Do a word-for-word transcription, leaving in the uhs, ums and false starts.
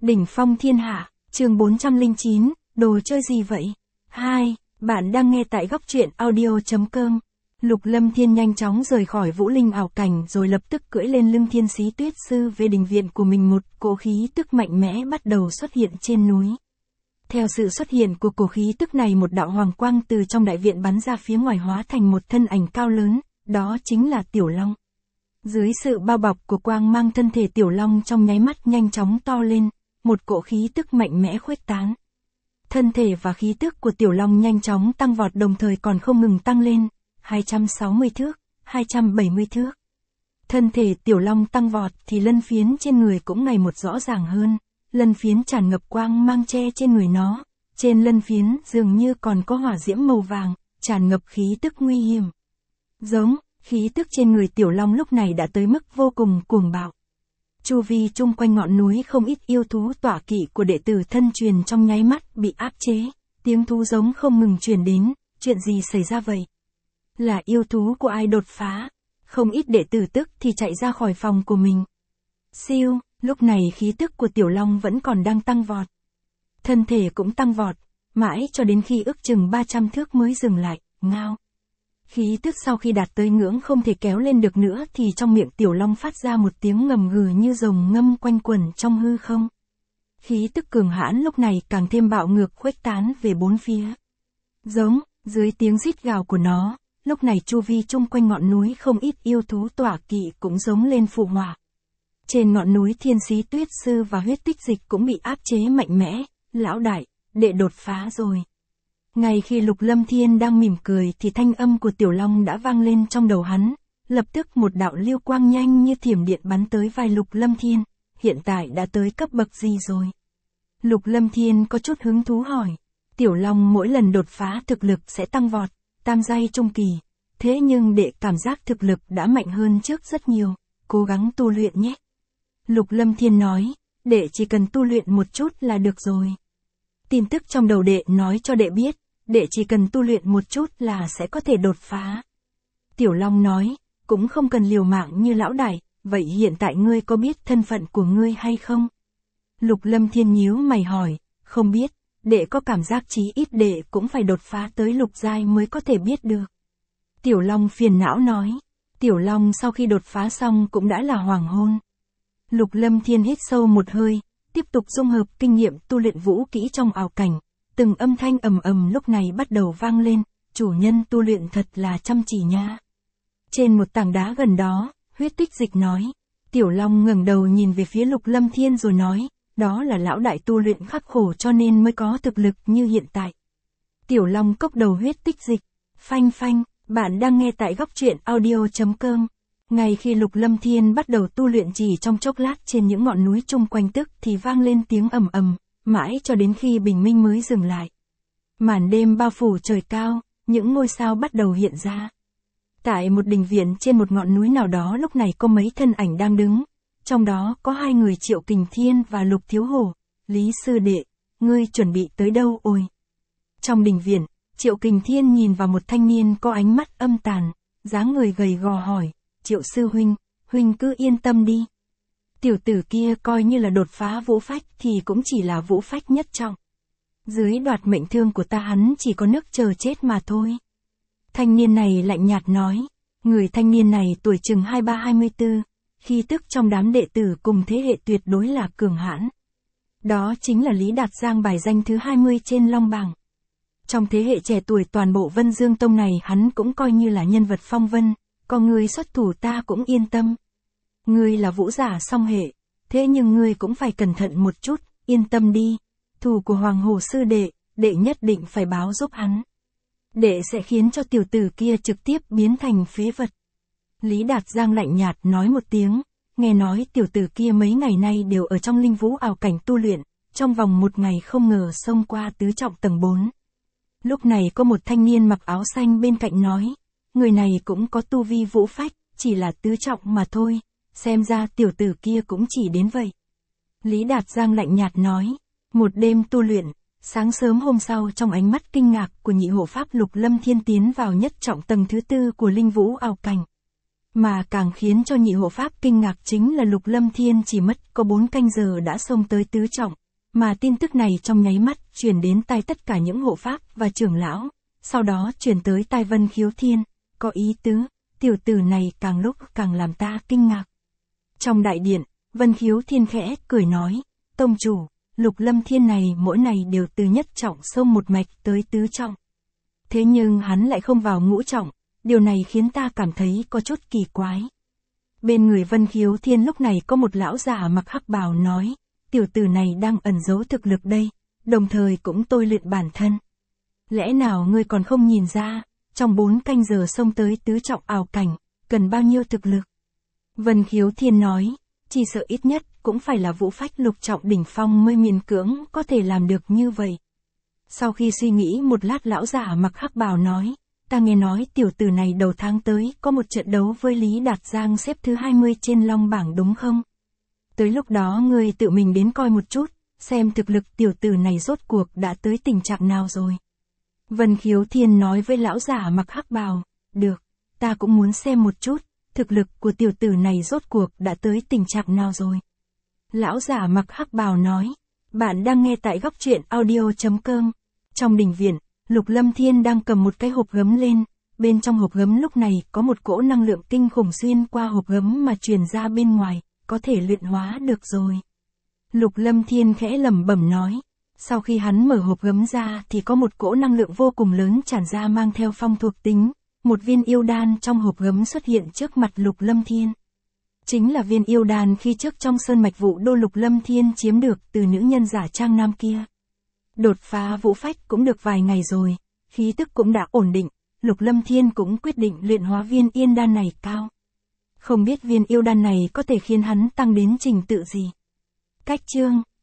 Đỉnh phong thiên hạ, chương bốn trăm lẻ chín, đồ chơi gì vậy? hai. Bạn đang nghe tại góc truyện audio chấm com. Lục Lâm Thiên nhanh chóng rời khỏi Vũ Linh ảo cảnh rồi lập tức cưỡi lên lưng Thiên Sĩ Tuyết Sư về đình viện của mình. Một cỗ khí tức mạnh mẽ bắt đầu xuất hiện trên núi. Theo sự xuất hiện của cổ khí tức này, một đạo hoàng quang từ trong đại viện bắn ra phía ngoài, hóa thành một thân ảnh cao lớn, đó chính là Tiểu Long. Dưới sự bao bọc của quang mang, thân thể Tiểu Long trong nháy mắt nhanh chóng to lên, một cỗ khí tức mạnh mẽ khuếch tán. Thân thể và khí tức của Tiểu Long nhanh chóng tăng vọt, đồng thời còn không ngừng tăng lên, hai trăm sáu mươi thước, hai trăm bảy mươi thước. Thân thể Tiểu Long tăng vọt thì lân phiến trên người cũng ngày một rõ ràng hơn, lân phiến tràn ngập quang mang che trên người nó, trên lân phiến dường như còn có hỏa diễm màu vàng, tràn ngập khí tức nguy hiểm. Giống, khí tức trên người Tiểu Long lúc này đã tới mức vô cùng cuồng bạo. Chu vi chung quanh ngọn núi không ít yêu thú tọa kỵ của đệ tử thân truyền trong nháy mắt bị áp chế, tiếng thú giống không ngừng truyền đến, chuyện gì xảy ra vậy? Là yêu thú của ai đột phá? Không ít đệ tử tức thì chạy ra khỏi phòng của mình. Siêu, lúc này khí tức của Tiểu Long vẫn còn đang tăng vọt. Thân thể cũng tăng vọt, mãi cho đến khi ước chừng ba trăm thước mới dừng lại, ngao. Khí tức sau khi đạt tới ngưỡng không thể kéo lên được nữa thì trong miệng Tiểu Long phát ra một tiếng ngầm gừ như rồng ngâm quanh quẩn trong hư không. Khí tức cường hãn lúc này càng thêm bạo ngược khuếch tán về bốn phía. Giống, dưới tiếng rít gào của nó, lúc này chu vi chung quanh ngọn núi không ít yêu thú tọa kỵ cũng giống lên phụ họa. Trên ngọn núi Thiên Sĩ Tuyết Sư và Huyết Tích Dịch cũng bị áp chế mạnh mẽ, lão đại, đệ đột phá rồi. Ngay khi Lục Lâm Thiên đang mỉm cười thì thanh âm của Tiểu Long đã vang lên trong đầu hắn, lập tức một đạo lưu quang nhanh như thiểm điện bắn tới vai Lục Lâm Thiên, hiện tại đã tới cấp bậc gì rồi? Lục Lâm Thiên có chút hứng thú hỏi, Tiểu Long mỗi lần đột phá thực lực sẽ tăng vọt, tam giai trung kỳ, thế nhưng đệ cảm giác thực lực đã mạnh hơn trước rất nhiều, cố gắng tu luyện nhé. Lục Lâm Thiên nói, đệ chỉ cần tu luyện một chút là được rồi. Tin tức trong đầu đệ nói cho đệ biết, đệ chỉ cần tu luyện một chút là sẽ có thể đột phá. Tiểu Long nói, cũng không cần liều mạng như lão đại, vậy hiện tại ngươi có biết thân phận của ngươi hay không? Lục Lâm Thiên nhíu mày hỏi, không biết, đệ có cảm giác chí ít đệ cũng phải đột phá tới lục giai mới có thể biết được. Tiểu Long phiền não nói, Tiểu Long sau khi đột phá xong cũng đã là hoàng hôn. Lục Lâm Thiên hít sâu một hơi, tiếp tục dung hợp kinh nghiệm tu luyện vũ kỹ trong ảo cảnh. Từng âm thanh ầm ầm lúc này bắt đầu vang lên, chủ nhân tu luyện thật là chăm chỉ nha. Trên một tảng đá gần đó, Huyết Tích Dịch nói. Tiểu Long ngẩng đầu nhìn về phía Lục Lâm Thiên rồi nói, đó là lão đại tu luyện khắc khổ cho nên mới có thực lực như hiện tại. Tiểu Long cốc đầu Huyết Tích Dịch, phanh phanh, bạn đang nghe tại góc truyện audio chấm com. Ngay khi Lục Lâm Thiên bắt đầu tu luyện chỉ trong chốc lát, trên những ngọn núi chung quanh tức thì vang lên tiếng ầm ầm, mãi cho đến khi bình minh mới dừng lại. Màn đêm bao phủ trời cao, những ngôi sao bắt đầu hiện ra. Tại một đình viện trên một ngọn núi nào đó lúc này có mấy thân ảnh đang đứng, trong đó có hai người Triệu Kình Thiên và Lục Thiếu Hổ. Lý sư đệ, ngươi chuẩn bị tới đâu ôi? Trong đình viện, Triệu Kình Thiên nhìn vào một thanh niên có ánh mắt âm tàn, dáng người gầy gò hỏi, Triệu sư huynh, huynh cứ yên tâm đi. Tiểu tử kia coi như là đột phá vũ phách thì cũng chỉ là vũ phách nhất trọng. Dưới đoạt mệnh thương của ta hắn chỉ có nước chờ chết mà thôi. Thanh niên này lạnh nhạt nói, người thanh niên này tuổi chừng hai ba hai mươi tư, khí tức trong đám đệ tử cùng thế hệ tuyệt đối là cường hãn. Đó chính là Lý Đạt Giang, bài danh thứ hai mươi trên Long Bảng. Trong thế hệ trẻ tuổi toàn bộ Vân Dương Tông này hắn cũng coi như là nhân vật phong vân, có người xuất thủ ta cũng yên tâm. Ngươi là vũ giả song hệ, thế nhưng ngươi cũng phải cẩn thận một chút, yên tâm đi. Thù của Hoàng Hổ sư đệ, đệ nhất định phải báo giúp hắn. Đệ sẽ khiến cho tiểu tử kia trực tiếp biến thành phế vật. Lý Đạt Giang lạnh nhạt nói một tiếng, nghe nói tiểu tử kia mấy ngày nay đều ở trong linh vũ ảo cảnh tu luyện, trong vòng một ngày không ngờ xông qua tứ trọng tầng bốn. Lúc này có một thanh niên mặc áo xanh bên cạnh nói, người này cũng có tu vi vũ phách, chỉ là tứ trọng mà thôi. Xem ra tiểu tử kia cũng chỉ đến vậy. Lý Đạt Giang lạnh nhạt nói, một đêm tu luyện, sáng sớm hôm sau trong ánh mắt kinh ngạc của nhị hộ pháp Lục Lâm Thiên tiến vào nhất trọng tầng thứ tư của linh vũ ảo cảnh. Mà càng khiến cho nhị hộ pháp kinh ngạc chính là Lục Lâm Thiên chỉ mất có bốn canh giờ đã xông tới tứ trọng, mà tin tức này trong nháy mắt truyền đến tai tất cả những hộ pháp và trưởng lão, sau đó truyền tới tai Vân Khiếu Thiên, có ý tứ, tiểu tử này càng lúc càng làm ta kinh ngạc. Trong đại điện, Vân Khiếu Thiên khẽ cười nói, tông chủ, Lục Lâm Thiên này mỗi ngày đều từ nhất trọng xông một mạch tới tứ trọng. Thế nhưng hắn lại không vào ngũ trọng, điều này khiến ta cảm thấy có chút kỳ quái. Bên người Vân Khiếu Thiên lúc này có một lão già mặc hắc bào nói, tiểu tử này đang ẩn giấu thực lực đây, đồng thời cũng tôi luyện bản thân. Lẽ nào ngươi còn không nhìn ra, trong bốn canh giờ xông tới tứ trọng ảo cảnh, cần bao nhiêu thực lực? Vân Khiếu Thiên nói, chỉ sợ ít nhất cũng phải là vũ phách lục trọng đỉnh phong mới miễn cưỡng có thể làm được như vậy. Sau khi suy nghĩ một lát lão giả mặc hắc bào nói, ta nghe nói tiểu tử này đầu tháng tới có một trận đấu với Lý Đạt Giang xếp thứ hai mươi trên long bảng đúng không? Tới lúc đó ngươi tự mình đến coi một chút, xem thực lực tiểu tử này rốt cuộc đã tới tình trạng nào rồi. Vân Khiếu Thiên nói với lão giả mặc hắc bào, được, ta cũng muốn xem một chút, thực lực của tiểu tử này rốt cuộc đã tới tình trạng nào rồi. Lão giả mặc hắc bào nói, bạn đang nghe tại góc truyện audio chấm com. Trong đình viện, Lục Lâm Thiên đang cầm một cái hộp gấm lên, bên trong hộp gấm lúc này có một cỗ năng lượng kinh khủng xuyên qua hộp gấm mà truyền ra bên ngoài, có thể luyện hóa được rồi. Lục Lâm Thiên khẽ lẩm bẩm nói, sau khi hắn mở hộp gấm ra thì có một cỗ năng lượng vô cùng lớn tràn ra mang theo phong thuộc tính, một viên yêu đan trong hộp gấm xuất hiện trước mặt Lục Lâm Thiên. Chính là viên yêu đan khi trước trong sơn mạch Vũ Đô Lục Lâm Thiên chiếm được từ nữ nhân giả trang nam kia. Đột phá vũ phách cũng được vài ngày rồi, khí tức cũng đã ổn định, Lục Lâm Thiên cũng quyết định luyện hóa viên yên đan này cao. Không biết viên yêu đan này có thể khiến hắn tăng đến trình tự gì. Cách chương